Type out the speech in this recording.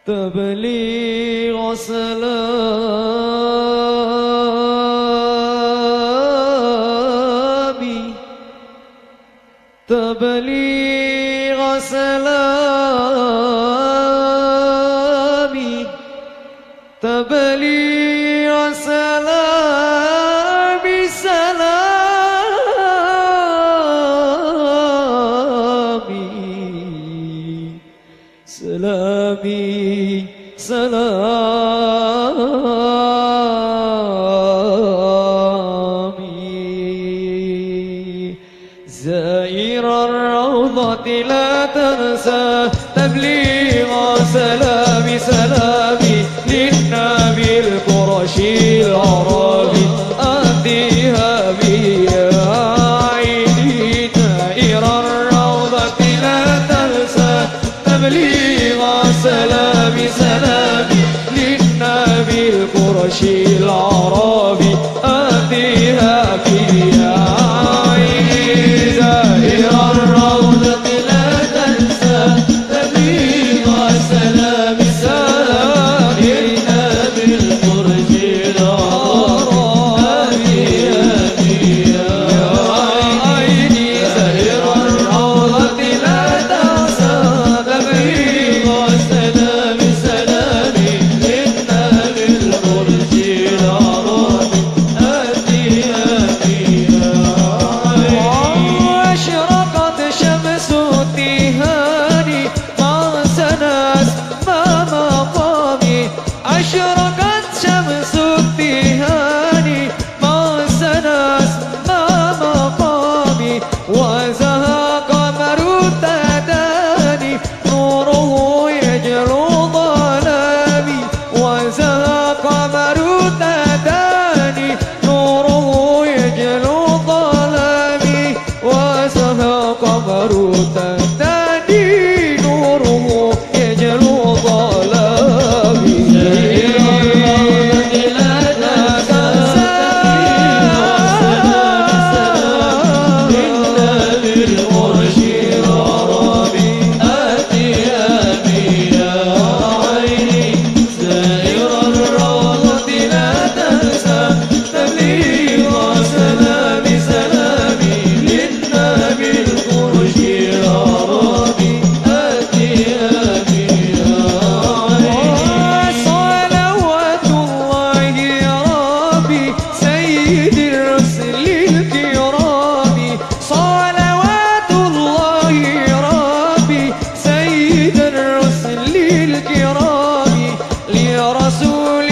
تبليغ سلامي تبليغ سلامي تبليغ سلامي سلامي سلامي سلامي زائر الروضة لا تنسى تبليغ سلامي سلامي للنبي القرشي العربي أهديها بي يا عيني زائر الروضة لا تنسى تبليغ سلامي سلامي للنبي القرشي العربي أهديها بي يا عيني زائر الروضة لا تنسى تبليغ سلامي سلامي للنبي القرشي العربي أهديها يا عيني زائر الروضة لا تنسى تبليغ سلامي سلامي للنبي القرشي العربي أهديها بيها وأشرقت شمس التهاني مع سناس ما مقامي أشرقت شمس التهاني مع سناس ما مقامي وزهى قمر التداني نوره يجلو ظلامي وزهى قمر التداني نوره يجلو ظلامي وزهى قمر التداني نوره يجلو ظلامي رسول